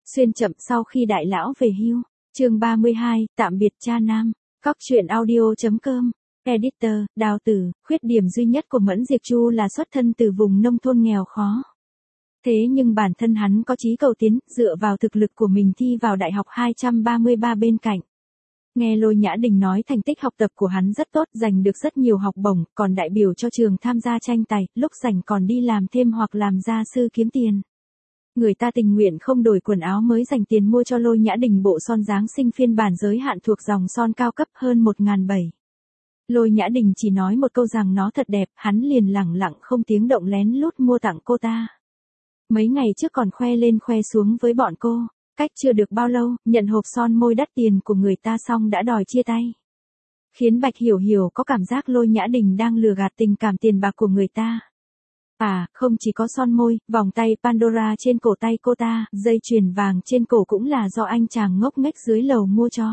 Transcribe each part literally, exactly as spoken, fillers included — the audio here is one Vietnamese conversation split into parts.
Xuyên chậm sau khi đại lão về hưu. Chương ba mươi hai, tạm biệt cha nam. Cóc truyện audio chấm com. Editor, Đào Tử. Khuyết điểm duy nhất của Mẫn Diệp Chu là xuất thân từ vùng nông thôn nghèo khó. Thế nhưng bản thân hắn có chí cầu tiến, dựa vào thực lực của mình thi vào đại học hai trăm ba mươi ba bên cạnh. Nghe Lôi Nhã Đình nói thành tích học tập của hắn rất tốt, giành được rất nhiều học bổng, còn đại biểu cho trường tham gia tranh tài, lúc rảnh còn đi làm thêm hoặc làm gia sư kiếm tiền. Người ta tình nguyện không đổi quần áo mới dành tiền mua cho Lôi Nhã Đình bộ son Giáng sinh phiên bản giới hạn thuộc dòng son cao cấp hơn một nghìn bảy trăm. Lôi Nhã Đình chỉ nói một câu rằng nó thật đẹp, hắn liền lẳng lặng không tiếng động lén lút mua tặng cô ta. Mấy ngày trước còn khoe lên khoe xuống với bọn cô, cách chưa được bao lâu, nhận hộp son môi đắt tiền của người ta xong đã đòi chia tay. Khiến Bạch Hiểu Hiểu có cảm giác Lôi Nhã Đình đang lừa gạt tình cảm tiền bạc của người ta. À, không chỉ có son môi, vòng tay Pandora trên cổ tay cô ta, dây chuyền vàng trên cổ cũng là do anh chàng ngốc nghếch dưới lầu mua cho.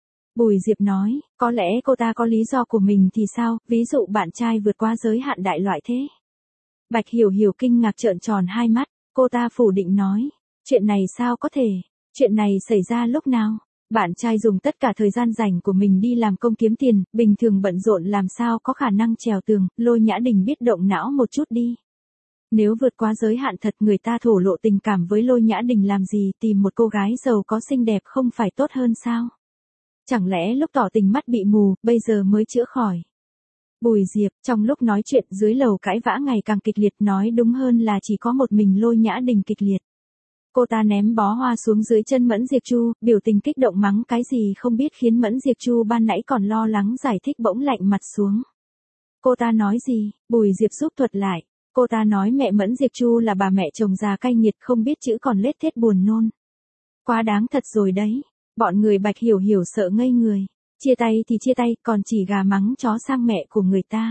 Bùi Diệp nói, có lẽ cô ta có lý do của mình thì sao, ví dụ bạn trai vượt qua giới hạn đại loại thế. Bạch Hiểu Hiểu kinh ngạc trợn tròn hai mắt, cô ta phủ định nói, chuyện này sao có thể, chuyện này xảy ra lúc nào? Bạn trai dùng tất cả thời gian rảnh của mình đi làm công kiếm tiền, bình thường bận rộn làm sao có khả năng trèo tường, Lôi Nhã Đình biết động não một chút đi. Nếu vượt quá giới hạn thật, người ta thổ lộ tình cảm với Lôi Nhã Đình làm gì, tìm một cô gái giàu có xinh đẹp không phải tốt hơn sao? Chẳng lẽ lúc tỏ tình mắt bị mù, bây giờ mới chữa khỏi? Bùi Diệp, trong lúc nói chuyện dưới lầu cãi vã ngày càng kịch liệt, nói đúng hơn là chỉ có một mình Lôi Nhã Đình kịch liệt. Cô ta ném bó hoa xuống dưới chân Mẫn Diệp Chu, biểu tình kích động mắng cái gì không biết khiến Mẫn Diệp Chu ban nãy còn lo lắng giải thích bỗng lạnh mặt xuống. Cô ta nói gì? Bùi Diệp giúp thuật lại. Cô ta nói mẹ Mẫn Diệp Chu là bà mẹ chồng già cay nghiệt không biết chữ còn lết thết buồn nôn. Quá đáng thật rồi đấy. Bọn người Bạch Hiểu Hiểu sợ ngây người. Chia tay thì chia tay, còn chỉ gà mắng chó sang mẹ của người ta.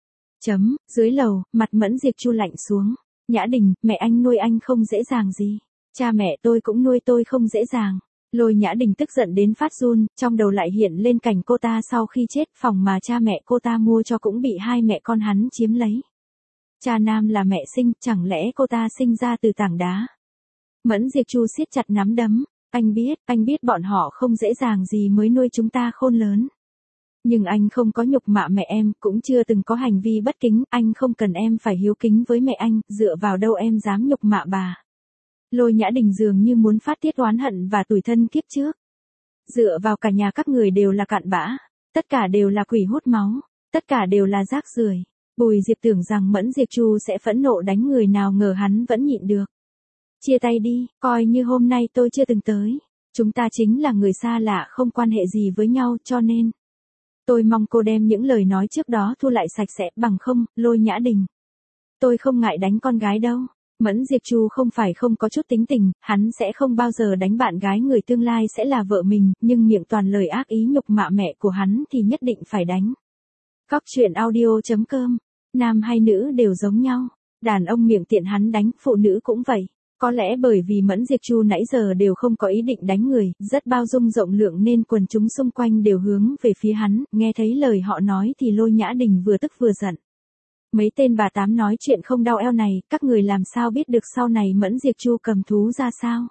Chấm, dưới lầu, mặt Mẫn Diệp Chu lạnh xuống. Nhã Đình, mẹ anh nuôi anh không dễ dàng gì. Cha mẹ tôi cũng nuôi tôi không dễ dàng. Lôi Nhã Đình tức giận đến phát run, trong đầu lại hiện lên cảnh cô ta sau khi chết, phòng mà cha mẹ cô ta mua cho cũng bị hai mẹ con hắn chiếm lấy. Cha nam là mẹ sinh, chẳng lẽ cô ta sinh ra từ tảng đá? Mẫn Diệp Chu siết chặt nắm đấm, anh biết, anh biết bọn họ không dễ dàng gì mới nuôi chúng ta khôn lớn. Nhưng anh không có nhục mạ mẹ em, cũng chưa từng có hành vi bất kính, anh không cần em phải hiếu kính với mẹ anh, dựa vào đâu em dám nhục mạ bà. Lôi Nhã Đình dường như muốn phát tiết oán hận và tủi thân kiếp trước. Dựa vào cả nhà các người đều là cặn bã, tất cả đều là quỷ hút máu, tất cả đều là rác rưởi. Bùi Diệp tưởng rằng Mẫn Diệp Chu sẽ phẫn nộ đánh người, nào ngờ hắn vẫn nhịn được. Chia tay đi, coi như hôm nay tôi chưa từng tới. Chúng ta chính là người xa lạ không quan hệ gì với nhau, cho nên tôi mong cô đem những lời nói trước đó thu lại sạch sẽ, bằng không, Lôi Nhã Đình. Tôi không ngại đánh con gái đâu. Mẫn Diệp Chu không phải không có chút tính tình, hắn sẽ không bao giờ đánh bạn gái người tương lai sẽ là vợ mình, nhưng miệng toàn lời ác ý nhục mạ mẹ của hắn thì nhất định phải đánh. Cóc truyện audio chấm com. Nam hay nữ đều giống nhau. Đàn ông miệng tiện hắn đánh, phụ nữ cũng vậy. Có lẽ bởi vì Mẫn Diệp Chu nãy giờ đều không có ý định đánh người, rất bao dung rộng lượng nên quần chúng xung quanh đều hướng về phía hắn, nghe thấy lời họ nói thì Lôi Nhã Đình vừa tức vừa giận. Mấy tên bà tám nói chuyện không đau eo này, các người làm sao biết được sau này Mẫn Diệp Chu cầm thú ra sao?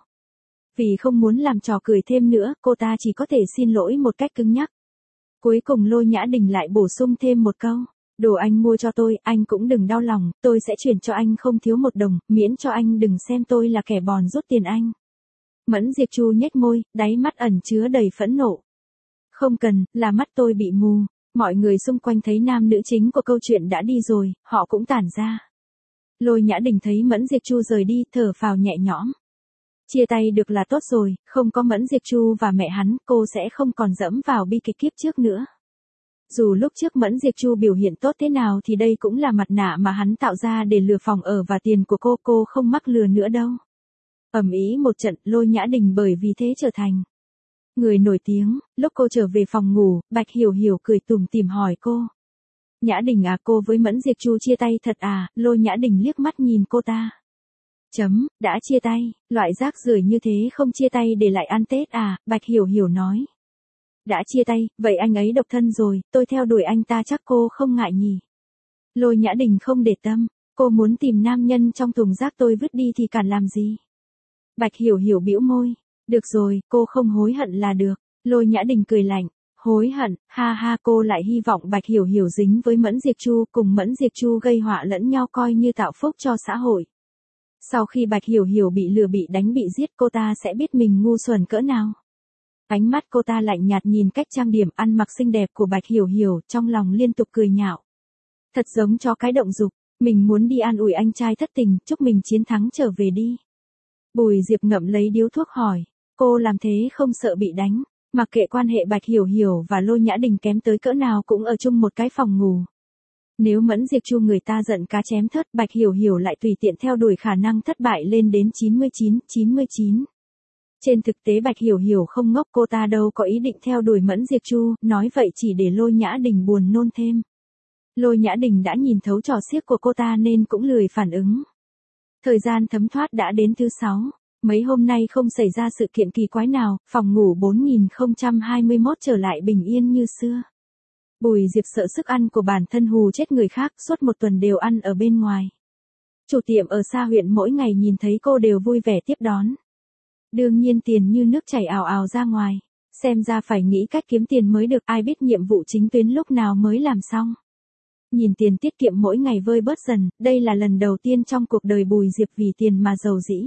Vì không muốn làm trò cười thêm nữa, cô ta chỉ có thể xin lỗi một cách cứng nhắc. Cuối cùng Lôi Nhã Đình lại bổ sung thêm một câu. Đồ anh mua cho tôi, anh cũng đừng đau lòng, tôi sẽ chuyển cho anh không thiếu một đồng, miễn cho anh đừng xem tôi là kẻ bòn rút tiền anh. Mẫn Diệp Chu nhếch môi, đáy mắt ẩn chứa đầy phẫn nộ. Không cần, là mắt tôi bị mù. Mọi người xung quanh thấy nam nữ chính của câu chuyện đã đi rồi, họ cũng tản ra. Lôi Nhã Đình thấy Mẫn Diệp Chu rời đi, thở phào nhẹ nhõm. Chia tay được là tốt rồi, không có Mẫn Diệp Chu và mẹ hắn, cô sẽ không còn dẫm vào bi kịch kiếp trước nữa. Dù lúc trước Mẫn Diệp Chu biểu hiện tốt thế nào thì đây cũng là mặt nạ mà hắn tạo ra để lừa phòng ở và tiền của cô, cô không mắc lừa nữa đâu. Ầm ĩ một trận, Lôi Nhã Đình bởi vì thế trở thành người nổi tiếng. Lúc cô trở về phòng ngủ, Bạch Hiểu Hiểu cười tủm tỉm hỏi cô. Nhã Đình à, cô với Mẫn Diệp Chu chia tay thật à? Lôi Nhã Đình liếc mắt nhìn cô ta. Chấm, đã chia tay, loại rác rưởi như thế không chia tay để lại ăn Tết à? Bạch Hiểu Hiểu nói. Đã chia tay, vậy anh ấy độc thân rồi, tôi theo đuổi anh ta chắc cô không ngại nhỉ? Lôi Nhã Đình không để tâm, cô muốn tìm nam nhân trong thùng rác tôi vứt đi thì cản làm gì? Bạch Hiểu Hiểu bĩu môi. Được rồi, cô không hối hận là được. Lôi Nhã Đình cười lạnh. Hối hận, ha ha, cô lại hy vọng Bạch Hiểu Hiểu dính với Mẫn Diệp Chu, cùng Mẫn Diệp Chu gây họa lẫn nhau coi như tạo phúc cho xã hội. Sau khi Bạch Hiểu Hiểu bị lừa bị đánh bị giết, cô ta sẽ biết mình ngu xuẩn cỡ nào. Ánh mắt cô ta lạnh nhạt nhìn cách trang điểm ăn mặc xinh đẹp của Bạch Hiểu Hiểu, trong lòng liên tục cười nhạo. Thật giống chó cái động dục, mình muốn đi an ủi anh trai thất tình, chúc mình chiến thắng trở về đi. Bùi Diệp ngậm lấy điếu thuốc hỏi, cô làm thế không sợ bị đánh? Mặc kệ quan hệ Bạch Hiểu Hiểu và Lôi Nhã Đình kém tới cỡ nào cũng ở chung một cái phòng ngủ. Nếu Mẫn Diệp Chu người ta giận cá chém thớt, Bạch Hiểu Hiểu lại tùy tiện theo đuổi, khả năng thất bại lên đến chín mươi chín, chín mươi chín. Trên thực tế Bạch Hiểu Hiểu không ngốc, cô ta đâu có ý định theo đuổi Mẫn Diệp Chu, nói vậy chỉ để Lôi Nhã Đình buồn nôn thêm. Lôi Nhã Đình đã nhìn thấu trò xiếc của cô ta nên cũng lười phản ứng. Thời gian thấm thoát đã đến thứ sáu. Mấy hôm nay không xảy ra sự kiện kỳ quái nào, phòng ngủ bốn nghìn không trăm hai mươi mốt trở lại bình yên như xưa. Bùi Diệp sợ sức ăn của bản thân hù chết người khác, suốt một tuần đều ăn ở bên ngoài. Chủ tiệm ở xa huyện mỗi ngày nhìn thấy cô đều vui vẻ tiếp đón. Đương nhiên tiền như nước chảy ào ào ra ngoài. Xem ra phải nghĩ cách kiếm tiền mới được, ai biết nhiệm vụ chính tuyến lúc nào mới làm xong. Nhìn tiền tiết kiệm mỗi ngày vơi bớt dần, đây là lần đầu tiên trong cuộc đời Bùi Diệp vì tiền mà giàu dĩ.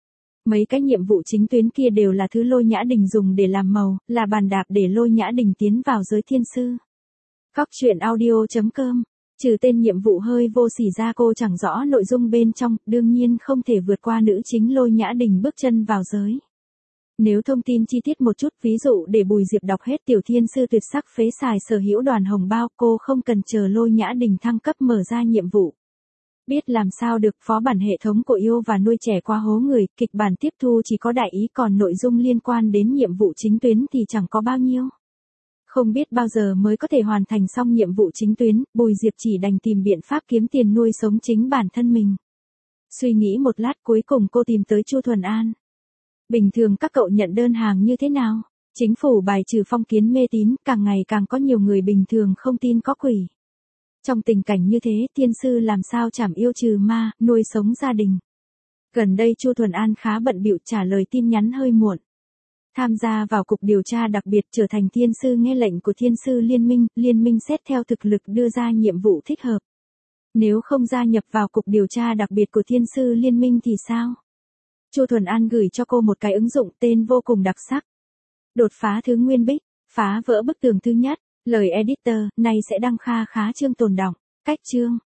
Mấy cái nhiệm vụ chính tuyến kia đều là thứ Lôi Nhã Đình dùng để làm màu, là bàn đạp để Lôi Nhã Đình tiến vào giới thiên sư. Cóc truyện audio chấm com. Trừ tên nhiệm vụ hơi vô sỉ ra, cô chẳng rõ nội dung bên trong, đương nhiên không thể vượt qua nữ chính Lôi Nhã Đình bước chân vào giới. Nếu thông tin chi tiết một chút, ví dụ để Bùi Diệp đọc hết Tiểu Thiên Sư Tuyệt Sắc phế xài sở hữu đoàn hồng bao, cô không cần chờ Lôi Nhã Đình thăng cấp mở ra nhiệm vụ. Biết làm sao được, phó bản hệ thống của yêu và nuôi trẻ qua hố người, kịch bản tiếp thu chỉ có đại ý, còn nội dung liên quan đến nhiệm vụ chính tuyến thì chẳng có bao nhiêu. Không biết bao giờ mới có thể hoàn thành xong nhiệm vụ chính tuyến, Bùi Diệp chỉ đành tìm biện pháp kiếm tiền nuôi sống chính bản thân mình. Suy nghĩ một lát cuối cùng cô tìm tới Chu Thuần An. Bình thường các cậu nhận đơn hàng như thế nào? Chính phủ bài trừ phong kiến mê tín, càng ngày càng có nhiều người bình thường không tin có quỷ. Trong tình cảnh như thế, thiên sư làm sao chảm yêu trừ ma, nuôi sống gia đình. Gần đây Chu Thuần An khá bận bịu, trả lời tin nhắn hơi muộn. Tham gia vào cục điều tra đặc biệt, trở thành thiên sư nghe lệnh của thiên sư liên minh, liên minh xét theo thực lực đưa ra nhiệm vụ thích hợp. Nếu không gia nhập vào cục điều tra đặc biệt của thiên sư liên minh thì sao? Chu Thuần An gửi cho cô một cái ứng dụng tên vô cùng đặc sắc. Đột phá thứ nguyên bích, phá vỡ bức tường thứ nhất. Lời editor, này sẽ đăng kha khá chương tồn đọng. Cách chương.